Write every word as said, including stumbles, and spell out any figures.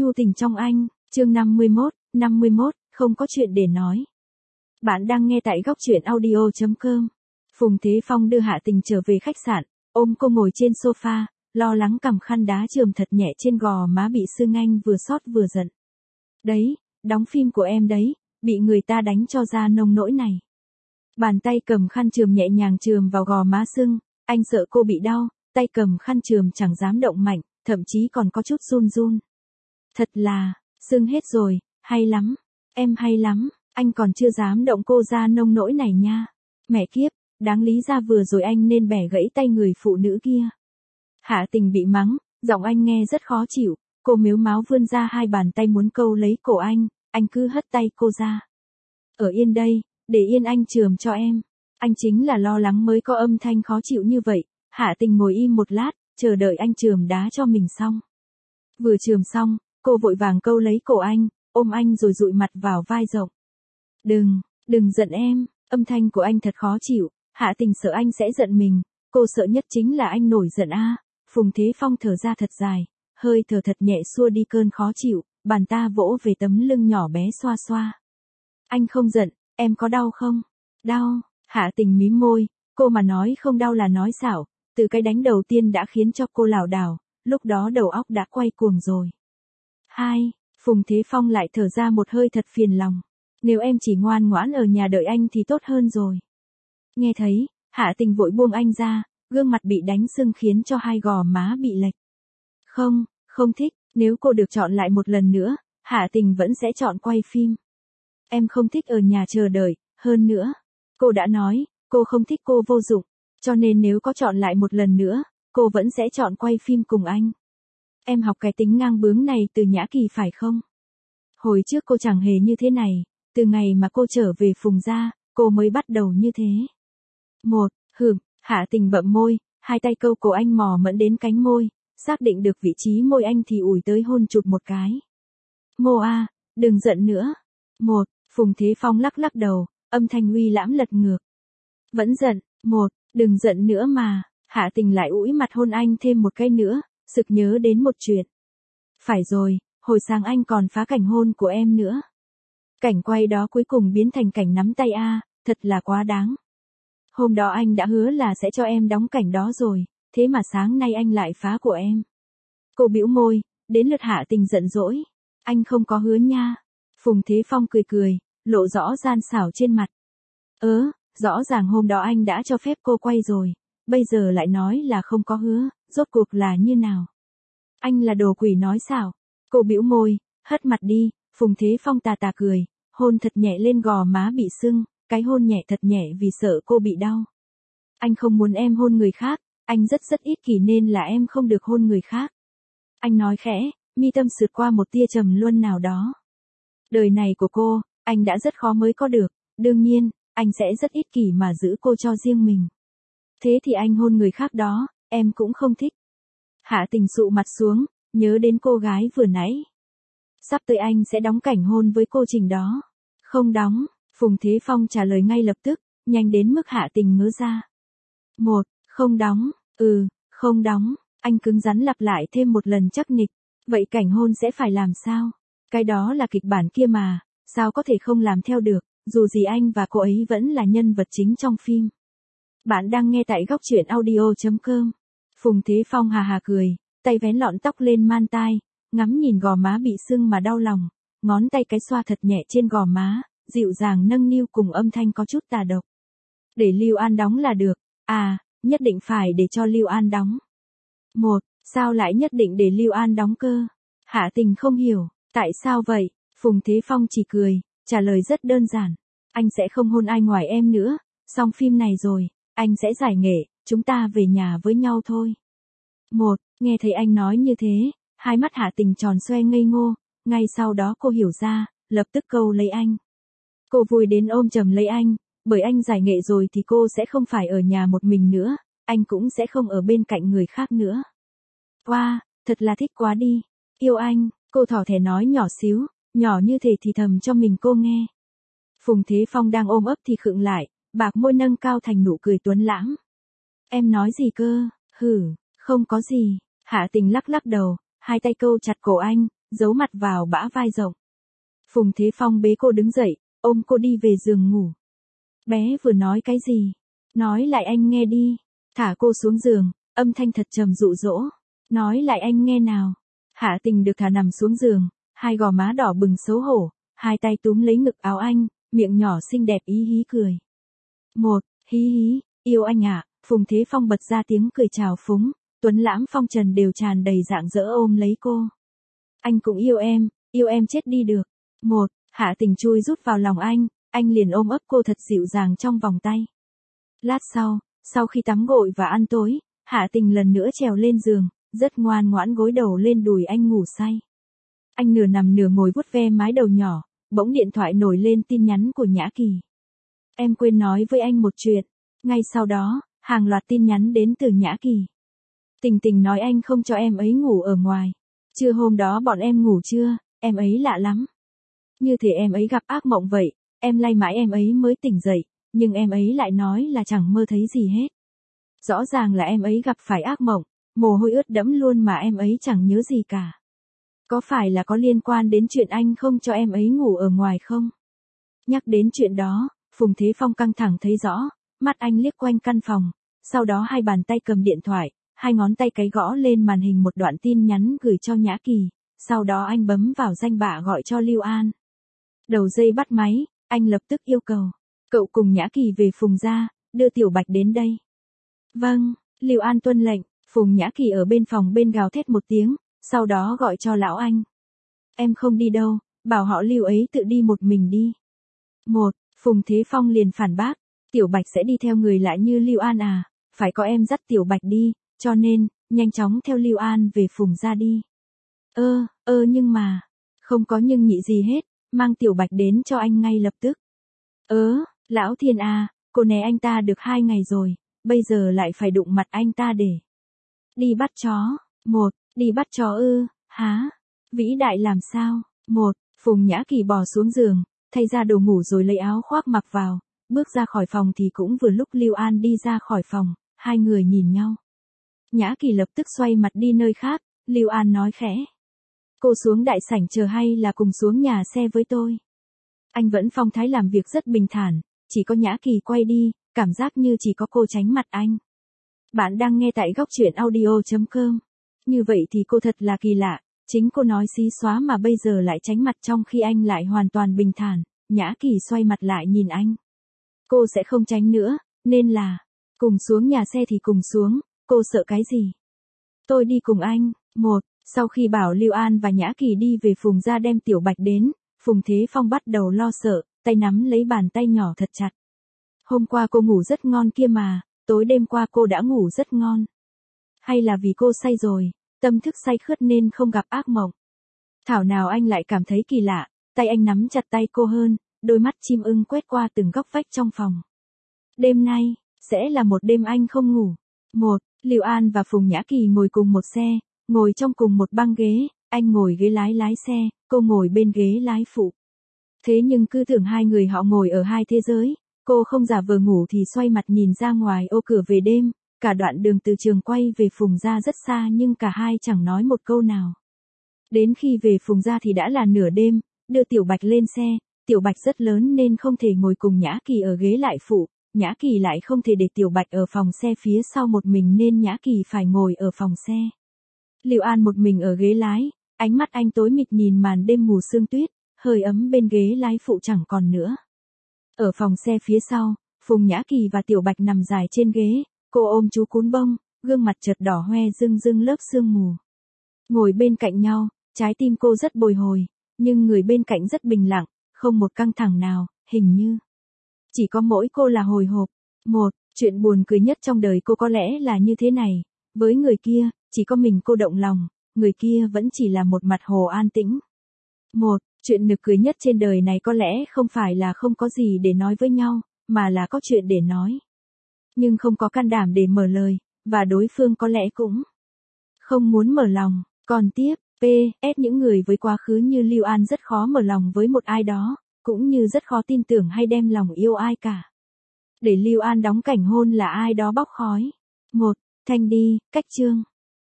nhu tình trong anh, chương năm mươi mốt, năm mươi mốt, không có chuyện để nói. Bạn đang nghe tại góc truyện audio chấm com. Phùng Thế Phong đưa Hạ Tình trở về khách sạn, ôm cô ngồi trên sofa, lo lắng cầm khăn đá chườm thật nhẹ trên gò má bị sưng anh vừa xót vừa giận. Đấy, đóng phim của em đấy, bị người ta đánh cho ra nông nỗi này. Bàn tay cầm khăn chườm nhẹ nhàng chườm vào gò má sưng, anh sợ cô bị đau, tay cầm khăn chườm chẳng dám động mạnh, thậm chí còn có chút run run. Thật là, sưng hết rồi, hay lắm, em hay lắm, anh còn chưa dám động cô ra nông nỗi này nha. Mẹ kiếp, đáng lý ra vừa rồi anh nên bẻ gãy tay người phụ nữ kia. Hạ Tình bị mắng, giọng anh nghe rất khó chịu, cô mếu máo vươn ra hai bàn tay muốn câu lấy cổ anh, anh cứ hất tay cô ra. Ở yên đây, để yên anh chườm cho em. Anh chính là lo lắng mới có âm thanh khó chịu như vậy. Hạ Tình ngồi im một lát, chờ đợi anh chườm đá cho mình xong. Vừa chườm xong, cô vội vàng câu lấy cổ anh, ôm anh rồi dụi mặt vào vai rộng. Đừng, đừng giận em, âm thanh của anh thật khó chịu, Hạ Tình sợ anh sẽ giận mình, cô sợ nhất chính là anh nổi giận a. À. Phùng Thế Phong thở ra thật dài, hơi thở thật nhẹ xua đi cơn khó chịu, bàn ta vỗ về tấm lưng nhỏ bé xoa xoa. Anh không giận, em có đau không? Đau, Hạ Tình mím môi, cô mà nói không đau là nói xạo, từ cái đánh đầu tiên đã khiến cho cô lảo đảo, lúc đó đầu óc đã quay cuồng rồi. Hai, Phùng Thế Phong lại thở ra một hơi thật phiền lòng. Nếu em chỉ ngoan ngoãn ở nhà đợi anh thì tốt hơn rồi. Nghe thấy, Hạ Tình vội buông anh ra, gương mặt bị đánh sưng khiến cho hai gò má bị lệch. Không, không thích, nếu cô được chọn lại một lần nữa, Hạ Tình vẫn sẽ chọn quay phim. Em không thích ở nhà chờ đợi, hơn nữa, cô đã nói, cô không thích cô vô dụng, cho nên nếu có chọn lại một lần nữa, cô vẫn sẽ chọn quay phim cùng anh. Em học cái tính ngang bướng này từ Nhã Kỳ phải không? Hồi trước cô chẳng hề như thế này, từ ngày mà cô trở về Phùng gia, cô mới bắt đầu như thế. Một, hửm, Hạ Tình bậm môi, hai tay câu cổ anh mò mẫm đến cánh môi, xác định được vị trí môi anh thì ủi tới hôn chụt một cái. Mô a, đừng giận nữa. Một, Phùng Thế Phong lắc lắc đầu, âm thanh uy lãm lật ngược. Vẫn giận, một, đừng giận nữa mà, Hạ Tình lại ủi mặt hôn anh thêm một cái nữa, sực nhớ đến một chuyện. Phải rồi, hồi sáng anh còn phá cảnh hôn của em nữa. Cảnh quay đó cuối cùng biến thành cảnh nắm tay a, à, thật là quá đáng. Hôm đó anh đã hứa là sẽ cho em đóng cảnh đó rồi, thế mà sáng nay anh lại phá của em. Cô bĩu môi, đến lượt Hạ Tình giận dỗi. Anh không có hứa nha. Phùng Thế Phong cười cười, lộ rõ gian xảo trên mặt. Ớ, rõ ràng hôm đó anh đã cho phép cô quay rồi, bây giờ lại nói là không có hứa, rốt cuộc là như nào? Anh là đồ quỷ nói xảo. Cô bĩu môi, hất mặt đi, Phùng Thế Phong tà tà cười, hôn thật nhẹ lên gò má bị sưng, cái hôn nhẹ thật nhẹ vì sợ cô bị đau. Anh không muốn em hôn người khác, anh rất rất ích kỷ nên là em không được hôn người khác. Anh nói khẽ, mi tâm sượt qua một tia trầm luân nào đó. Đời này của cô, anh đã rất khó mới có được, đương nhiên, anh sẽ rất ích kỷ mà giữ cô cho riêng mình. Thế thì anh hôn người khác đó, em cũng không thích. Hạ Tình sụ mặt xuống, nhớ đến cô gái vừa nãy. Sắp tới anh sẽ đóng cảnh hôn với cô Trình đó. Không đóng, Phùng Thế Phong trả lời ngay lập tức, nhanh đến mức Hạ Tình ngớ ra. Một, không đóng, ừ, không đóng, anh cứng rắn lặp lại thêm một lần chắc nịch. Vậy cảnh hôn sẽ phải làm sao? Cái đó là kịch bản kia mà, sao có thể không làm theo được, dù gì anh và cô ấy vẫn là nhân vật chính trong phim. Bạn đang nghe tại góc truyện audio chấm com. Phùng Thế Phong hà hà cười, tay vén lọn tóc lên man tai, ngắm nhìn gò má bị sưng mà đau lòng, ngón tay cái xoa thật nhẹ trên gò má, dịu dàng nâng niu cùng âm thanh có chút tà độc. Để Lưu An đóng là được, à, nhất định phải để cho Lưu An đóng. Một, sao lại nhất định để Lưu An đóng cơ? Hạ Tình không hiểu, tại sao vậy? Phùng Thế Phong chỉ cười, trả lời rất đơn giản. Anh sẽ không hôn ai ngoài em nữa, xong phim này rồi, anh sẽ giải nghệ, chúng ta về nhà với nhau thôi. Một, nghe thấy anh nói như thế, hai mắt Hạ Tình tròn xoe ngây ngô, ngay sau đó cô hiểu ra, lập tức câu lấy anh. Cô vui đến ôm chầm lấy anh, bởi anh giải nghệ rồi thì cô sẽ không phải ở nhà một mình nữa, anh cũng sẽ không ở bên cạnh người khác nữa. Wow, thật là thích quá đi, yêu anh, cô thỏ thẻ nói nhỏ xíu, nhỏ như thế thì thầm cho mình cô nghe. Phùng Thế Phong đang ôm ấp thì khựng lại, bạc môi nâng cao thành nụ cười tuấn lãng. Em nói gì cơ? Hử, không có gì. Hạ Tình lắc lắc đầu, hai tay câu chặt cổ anh, giấu mặt vào bã vai rộng. Phùng Thế Phong bế cô đứng dậy, ôm cô đi về giường ngủ. Bé vừa nói cái gì? Nói lại anh nghe đi. Thả cô xuống giường, âm thanh thật trầm dụ dỗ. Nói lại anh nghe nào. Hạ Tình được thả nằm xuống giường, hai gò má đỏ bừng xấu hổ, hai tay túm lấy ngực áo anh, miệng nhỏ xinh đẹp ý hí cười. Một, hí hí, yêu anh ạ, à. Phùng Thế Phong bật ra tiếng cười chào phúng, tuấn lãng phong trần đều tràn đầy rạng rỡ ôm lấy cô. Anh cũng yêu em, yêu em chết đi được. Một, Hạ Tình chui rút vào lòng anh, anh liền ôm ấp cô thật dịu dàng trong vòng tay. Lát sau, sau khi tắm gội và ăn tối, Hạ Tình lần nữa trèo lên giường, rất ngoan ngoãn gối đầu lên đùi anh ngủ say. Anh nửa nằm nửa ngồi vuốt ve mái đầu nhỏ, bỗng điện thoại nổi lên tin nhắn của Nhã Kỳ. Em quên nói với anh một chuyện. Ngay sau đó, hàng loạt tin nhắn đến từ Nhã Kỳ. Tình Tình nói anh không cho em ấy ngủ ở ngoài. Trưa hôm đó bọn em ngủ trưa, em ấy lạ lắm. Như thể em ấy gặp ác mộng vậy, em lay mãi em ấy mới tỉnh dậy, nhưng em ấy lại nói là chẳng mơ thấy gì hết. Rõ ràng là em ấy gặp phải ác mộng, mồ hôi ướt đẫm luôn mà em ấy chẳng nhớ gì cả. Có phải là có liên quan đến chuyện anh không cho em ấy ngủ ở ngoài không? Nhắc đến chuyện đó, Phùng Thế Phong căng thẳng thấy rõ, mắt anh liếc quanh căn phòng, sau đó hai bàn tay cầm điện thoại, hai ngón tay cái gõ lên màn hình một đoạn tin nhắn gửi cho Nhã Kỳ, sau đó anh bấm vào danh bạ gọi cho Lưu An. Đầu dây bắt máy, anh lập tức yêu cầu, cậu cùng Nhã Kỳ về Phùng gia, đưa Tiểu Bạch đến đây. Vâng, Lưu An tuân lệnh. Phùng Nhã Kỳ ở bên phòng bên gào thét một tiếng, sau đó gọi cho lão anh. Em không đi đâu, bảo họ Lưu ấy tự đi một mình đi. Một, Phùng Thế Phong liền phản bác, Tiểu Bạch sẽ đi theo người lạ như Lưu An à, phải có em dắt Tiểu Bạch đi, cho nên, nhanh chóng theo Lưu An về Phùng gia đi. Ơ, ơ nhưng mà, không có nhưng nhị gì hết, mang Tiểu Bạch đến cho anh ngay lập tức. Ớ, lão thiên à, cô né anh ta được hai ngày rồi, bây giờ lại phải đụng mặt anh ta để. Đi bắt chó. Một, đi bắt chó ư, há? Vĩ đại làm sao? Một, Phùng Nhã Kỳ bò xuống giường, thay ra đồ ngủ rồi lấy áo khoác mặc vào, bước ra khỏi phòng thì cũng vừa lúc Lưu An đi ra khỏi phòng, hai người nhìn nhau. Nhã Kỳ lập tức xoay mặt đi nơi khác, Lưu An nói khẽ. Cô xuống đại sảnh chờ hay là cùng xuống nhà xe với tôi? Anh vẫn phong thái làm việc rất bình thản, chỉ có Nhã Kỳ quay đi, cảm giác như chỉ có cô tránh mặt anh. Bạn đang nghe tại góc truyện audio chấm com. Như vậy thì cô thật là kỳ lạ, chính cô nói xí xóa mà bây giờ lại tránh mặt trong khi anh lại hoàn toàn bình thản. Nhã Kỳ xoay mặt lại nhìn anh. Cô sẽ không tránh nữa, nên là, cùng xuống nhà xe thì cùng xuống, cô sợ cái gì? Tôi đi cùng anh. Một, sau khi bảo Lưu An và Nhã Kỳ đi về Phùng gia đem Tiểu Bạch đến, Phùng Thế Phong bắt đầu lo sợ, tay nắm lấy bàn tay nhỏ thật chặt. Hôm qua cô ngủ rất ngon kia mà, tối đêm qua cô đã ngủ rất ngon. Hay là vì cô say rồi, tâm thức say khướt nên không gặp ác mộng. Thảo nào anh lại cảm thấy kỳ lạ, tay anh nắm chặt tay cô hơn, đôi mắt chim ưng quét qua từng góc vách trong phòng. Đêm nay, sẽ là một đêm anh không ngủ. Một, Lưu An và Phùng Nhã Kỳ ngồi cùng một xe, ngồi trong cùng một băng ghế, anh ngồi ghế lái lái xe, cô ngồi bên ghế lái phụ. Thế nhưng cứ tưởng hai người họ ngồi ở hai thế giới, cô không giả vờ ngủ thì xoay mặt nhìn ra ngoài ô cửa về đêm, cả đoạn đường từ trường quay về Phùng gia rất xa nhưng cả hai chẳng nói một câu nào. Đến khi về Phùng gia thì đã là nửa đêm, đưa Tiểu Bạch lên xe, Tiểu Bạch rất lớn nên không thể ngồi cùng Nhã Kỳ ở ghế lại phụ, Nhã Kỳ lại không thể để Tiểu Bạch ở phòng xe phía sau một mình nên Nhã Kỳ phải ngồi ở phòng xe. Lưu An một mình ở ghế lái, ánh mắt anh tối mịt nhìn màn đêm mù sương tuyết, hơi ấm bên ghế lái phụ chẳng còn nữa. Ở phòng xe phía sau, Phùng Nhã Kỳ và Tiểu Bạch nằm dài trên ghế, cô ôm chú cún bông, gương mặt chợt đỏ hoe rưng rưng lớp sương mù. Ngồi bên cạnh nhau, trái tim cô rất bồi hồi, nhưng người bên cạnh rất bình lặng, không một căng thẳng nào, hình như chỉ có mỗi cô là hồi hộp. Một, chuyện buồn cười nhất trong đời cô có lẽ là như thế này, với người kia, chỉ có mình cô động lòng, người kia vẫn chỉ là một mặt hồ an tĩnh. Một, chuyện nực cười nhất trên đời này có lẽ không phải là không có gì để nói với nhau, mà là có chuyện để nói. Nhưng không có can đảm để mở lời, và đối phương có lẽ cũng không muốn mở lòng. Còn tiếp, pê ét những người với quá khứ như Lưu An rất khó mở lòng với một ai đó, cũng như rất khó tin tưởng hay đem lòng yêu ai cả. Để Lưu An đóng cảnh hôn là ai đó bóc khói. Một, Thanh đi, cách chương.